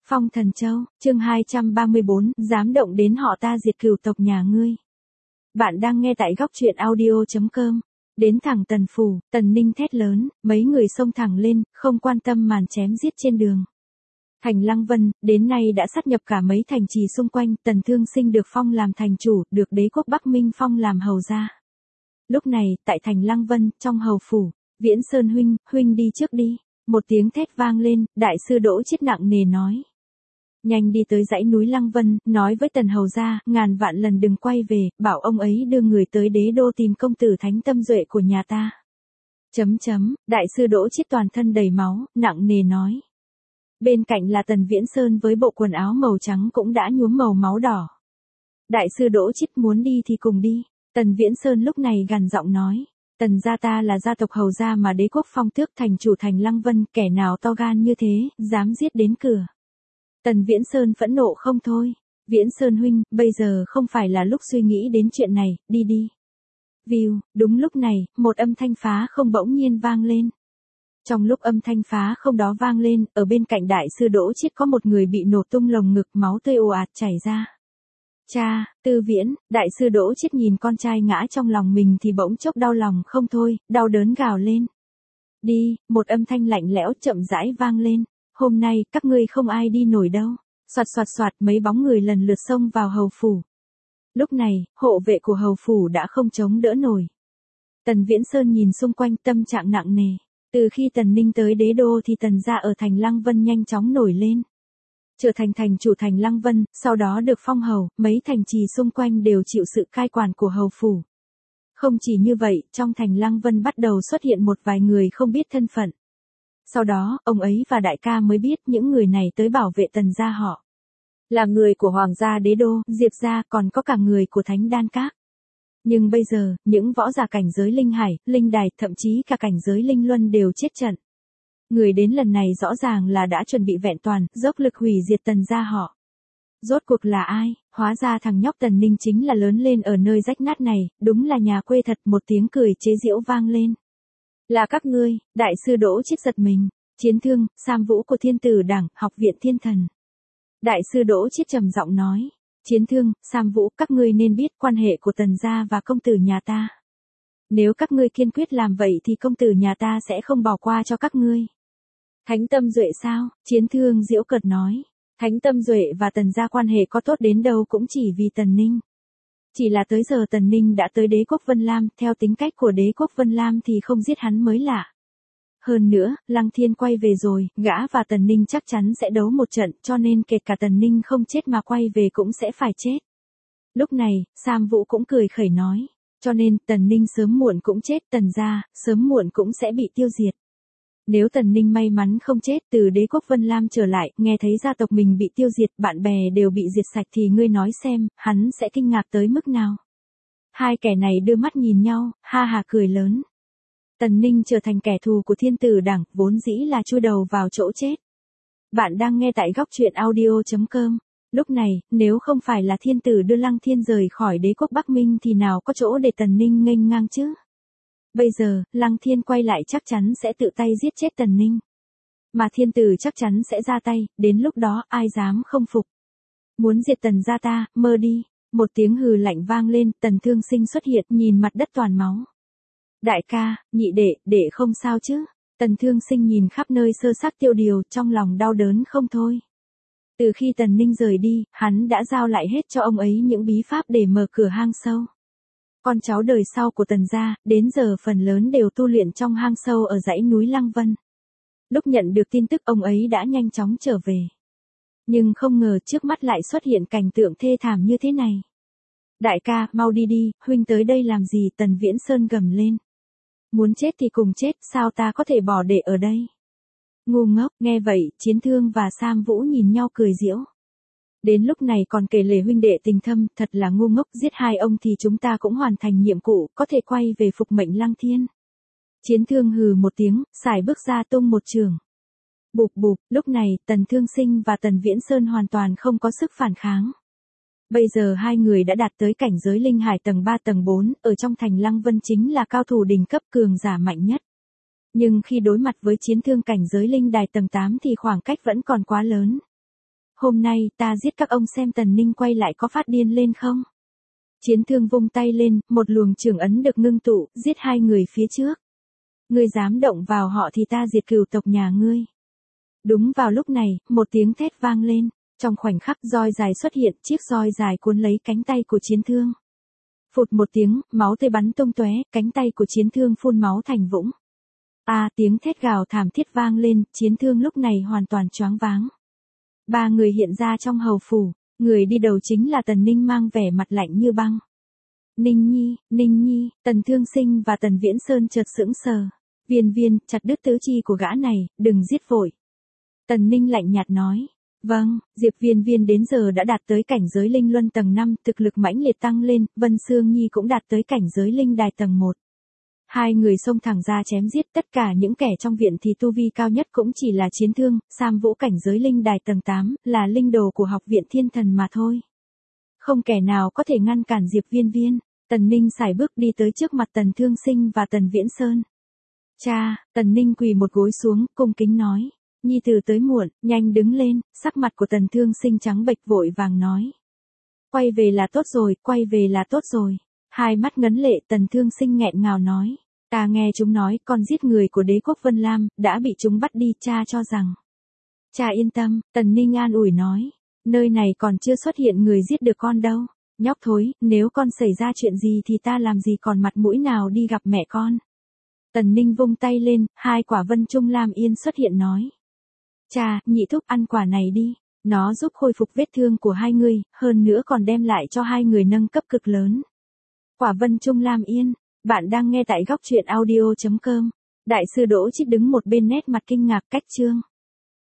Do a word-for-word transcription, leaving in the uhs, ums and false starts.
Phong Thần Châu, chương hai trăm ba mươi bốn, dám động đến họ ta diệt cửu tộc nhà ngươi. Bạn đang nghe tại góc truyện audio chấm com. Đến thẳng Tần Phủ, Tần Ninh thét lớn, mấy người xông thẳng lên, không quan tâm màn chém giết trên đường. Thành Lăng Vân, đến nay đã sát nhập cả mấy thành trì xung quanh, Tần Thương Sinh được phong làm thành chủ, được đế quốc Bắc Minh phong làm hầu gia. Lúc này, tại Thành Lăng Vân, trong hầu phủ, Viễn Sơn huynh, huynh đi trước đi. Một tiếng thét vang lên, đại sư Đỗ Chiết nặng nề nói. Nhanh đi tới dãy núi Lăng Vân, nói với Tần hầu gia, ngàn vạn lần đừng quay về, bảo ông ấy đưa người tới đế đô tìm công tử Thánh Tâm Duệ của nhà ta. Chấm chấm, đại sư Đỗ Chiết toàn thân đầy máu, nặng nề nói. Bên cạnh là Tần Viễn Sơn với bộ quần áo màu trắng cũng đã nhuốm màu máu đỏ. Đại sư Đỗ Chiết muốn đi thì cùng đi. Tần Viễn Sơn lúc này gằn giọng nói. Tần gia ta là gia tộc hầu gia mà đế quốc phong tước thành chủ Thành Lăng Vân, kẻ nào to gan như thế, dám giết đến cửa. Tần Viễn Sơn phẫn nộ không thôi. Viễn Sơn huynh, bây giờ không phải là lúc suy nghĩ đến chuyện này, đi đi. View, đúng lúc này, một âm thanh phá không bỗng nhiên vang lên. Trong lúc âm thanh phá không đó vang lên, ở bên cạnh đại sư Đỗ Chiết có một người bị nổ tung lồng ngực, máu tươi ồ ạt chảy ra. Cha, Tư Viễn, đại sư Đỗ Chiết nhìn con trai ngã trong lòng mình thì bỗng chốc đau lòng không thôi, đau đớn gào lên. Đi, một âm thanh lạnh lẽo chậm rãi vang lên. Hôm nay, các ngươi không ai đi nổi đâu. Soạt soạt soạt, mấy bóng người lần lượt xông vào hầu phủ. Lúc này, hộ vệ của hầu phủ đã không chống đỡ nổi. Tần Viễn Sơn nhìn xung quanh, tâm trạng nặng nề. Từ khi Tần Ninh tới đế đô thì Tần gia ở Thành Lăng Vân nhanh chóng nổi lên. Trở thành thành chủ Thành Lăng Vân, sau đó được phong hầu, mấy thành trì xung quanh đều chịu sự cai quản của hầu phủ. Không chỉ như vậy, trong Thành Lăng Vân bắt đầu xuất hiện một vài người không biết thân phận. Sau đó, ông ấy và đại ca mới biết những người này tới bảo vệ Tần gia họ. Là người của Hoàng gia đế đô, Diệp gia, còn có cả người của Thánh Đan Các. Nhưng bây giờ, những võ giả cảnh giới linh hải, linh đài, thậm chí cả cảnh giới linh luân đều chết trận. Người đến lần này rõ ràng là đã chuẩn bị vẹn toàn, dốc lực hủy diệt Tần gia họ. Rốt cuộc là ai? Hóa ra thằng nhóc Tần Ninh chính là lớn lên ở nơi rách nát này, đúng là nhà quê thật. Một tiếng cười chế giễu vang lên. Là các ngươi. Đại sư Đỗ Chiết giật mình. Chiến Thương, Sam Vũ của Thiên Tử Đảng, Học viện Thiên Thần. Đại sư Đỗ Chiết trầm giọng nói. Chiến Thương, Sam Vũ, các ngươi nên biết quan hệ của Tần gia và công tử nhà ta. Nếu các ngươi kiên quyết làm vậy thì công tử nhà ta sẽ không bỏ qua cho các ngươi. Thánh Tâm Duệ sao? Chiến Thương giễu cợt nói. Thánh Tâm Duệ và Tần gia quan hệ có tốt đến đâu cũng chỉ vì Tần Ninh. Chỉ là tới giờ Tần Ninh đã tới đế quốc Vân Lam, theo tính cách của đế quốc Vân Lam thì không giết hắn mới lạ. Hơn nữa, Lăng Thiên quay về rồi, gã và Tần Ninh chắc chắn sẽ đấu một trận, cho nên kể cả Tần Ninh không chết mà quay về cũng sẽ phải chết. Lúc này, Sam Vũ cũng cười khẩy nói, cho nên Tần Ninh sớm muộn cũng chết, Tần gia, sớm muộn cũng sẽ bị tiêu diệt. Nếu Tần Ninh may mắn không chết, từ đế quốc Vân Lam trở lại, nghe thấy gia tộc mình bị tiêu diệt, bạn bè đều bị diệt sạch thì ngươi nói xem, hắn sẽ kinh ngạc tới mức nào. Hai kẻ này đưa mắt nhìn nhau, ha ha cười lớn. Tần Ninh trở thành kẻ thù của Thiên Tử Đảng, vốn dĩ là chui đầu vào chỗ chết. Bạn đang nghe tại góc truyện audio chấm com. Lúc này, nếu không phải là Thiên Tử đưa Lăng Thiên rời khỏi đế quốc Bắc Minh thì nào có chỗ để Tần Ninh nghênh ngang chứ? Bây giờ, Lăng Thiên quay lại chắc chắn sẽ tự tay giết chết Tần Ninh. Mà Thiên Tử chắc chắn sẽ ra tay, đến lúc đó ai dám không phục. Muốn diệt Tần gia ta, mơ đi. Một tiếng hừ lạnh vang lên, Tần Thương Sinh xuất hiện, nhìn mặt đất toàn máu. Đại ca, nhị đệ, đệ không sao chứ? Tần Thương Sinh nhìn khắp nơi sơ xác tiêu điều, trong lòng đau đớn không thôi. Từ khi Tần Ninh rời đi, hắn đã giao lại hết cho ông ấy những bí pháp để mở cửa hang sâu. Con cháu đời sau của Tần gia, đến giờ phần lớn đều tu luyện trong hang sâu ở dãy núi Lăng Vân. Lúc nhận được tin tức ông ấy đã nhanh chóng trở về. Nhưng không ngờ trước mắt lại xuất hiện cảnh tượng thê thảm như thế này. Đại ca, mau đi đi, huynh tới đây làm gì? Tần Viễn Sơn gầm lên. Muốn chết thì cùng chết, sao ta có thể bỏ đệ ở đây? Ngu ngốc, nghe vậy, Chiến Thương và Sam Vũ nhìn nhau cười giễu. Đến lúc này còn kể lể huynh đệ tình thâm, thật là ngu ngốc, giết hai ông thì chúng ta cũng hoàn thành nhiệm vụ, có thể quay về phục mệnh Lăng Thiên. Chiến Thương hừ một tiếng, xài bước ra tung một trường. Bụp bụp, lúc này, Tần Thương Sinh và Tần Viễn Sơn hoàn toàn không có sức phản kháng. Bây giờ hai người đã đạt tới cảnh giới linh hải tầng ba tầng bốn, ở trong Thành Lăng Vân chính là cao thủ đỉnh cấp cường giả mạnh nhất. Nhưng khi đối mặt với Chiến Thương cảnh giới linh đài tầng tám thì khoảng cách vẫn còn quá lớn. Hôm nay ta giết các ông xem Tần Ninh quay lại có phát điên lên không? Chiến Thương vung tay lên, một luồng trường ấn được ngưng tụ, giết hai người phía trước. Ngươi dám động vào họ thì ta diệt cửu tộc nhà ngươi. Đúng vào lúc này, một tiếng thét vang lên, trong khoảnh khắc roi dài xuất hiện, chiếc roi dài cuốn lấy cánh tay của Chiến Thương. Phụt một tiếng, máu tươi bắn tung tóe, cánh tay của Chiến Thương phun máu thành vũng. À, tiếng thét gào thảm thiết vang lên, Chiến Thương lúc này hoàn toàn choáng váng. Ba người hiện ra trong hầu phủ, người đi đầu chính là Tần Ninh mang vẻ mặt lạnh như băng. Ninh Nhi, Ninh Nhi, Tần Thương Sinh và Tần Viễn Sơn chợt sững sờ. Viên Viên, chặt đứt tứ chi của gã này, đừng giết vội. Tần Ninh lạnh nhạt nói. Vâng, Diệp Viên Viên đến giờ đã đạt tới cảnh giới linh luân tầng năm, thực lực mãnh liệt tăng lên, Vân Sương Nhi cũng đạt tới cảnh giới linh đài tầng một. Hai người xông thẳng ra chém giết, tất cả những kẻ trong viện thì tu vi cao nhất cũng chỉ là Chiến Thương, Sam Vũ cảnh giới linh đài tầng tám, là linh đồ của học viện thiên thần mà thôi. Không kẻ nào có thể ngăn cản Diệp Viên Viên. Tần Ninh sải bước đi tới trước mặt Tần Thương Sinh và Tần Viễn Sơn. Cha, Tần Ninh quỳ một gối xuống, cung kính nói. Nhi tử tới muộn, nhanh đứng lên, sắc mặt của Tần Thương Sinh trắng bệch vội vàng nói. Quay về là tốt rồi, quay về là tốt rồi. Hai mắt ngấn lệ, Tần Thương Sinh nghẹn ngào nói. Ta nghe chúng nói con giết người của đế quốc Vân Lam, đã bị chúng bắt đi, cha cho rằng. Cha yên tâm, Tần Ninh an ủi nói. Nơi này còn chưa xuất hiện người giết được con đâu. Nhóc thối, nếu con xảy ra chuyện gì thì ta làm gì còn mặt mũi nào đi gặp mẹ con. Tần Ninh vung tay lên, hai quả Vân Trung Lam Yên xuất hiện nói. Cha, nhị thúc ăn quả này đi. Nó giúp khôi phục vết thương của hai người, hơn nữa còn đem lại cho hai người nâng cấp cực lớn. Quả Vân Trung Lam Yên, bạn đang nghe tại góc truyện audio chấm com. Đại sư Đỗ Chít đứng một bên nét mặt kinh ngạc cách chương.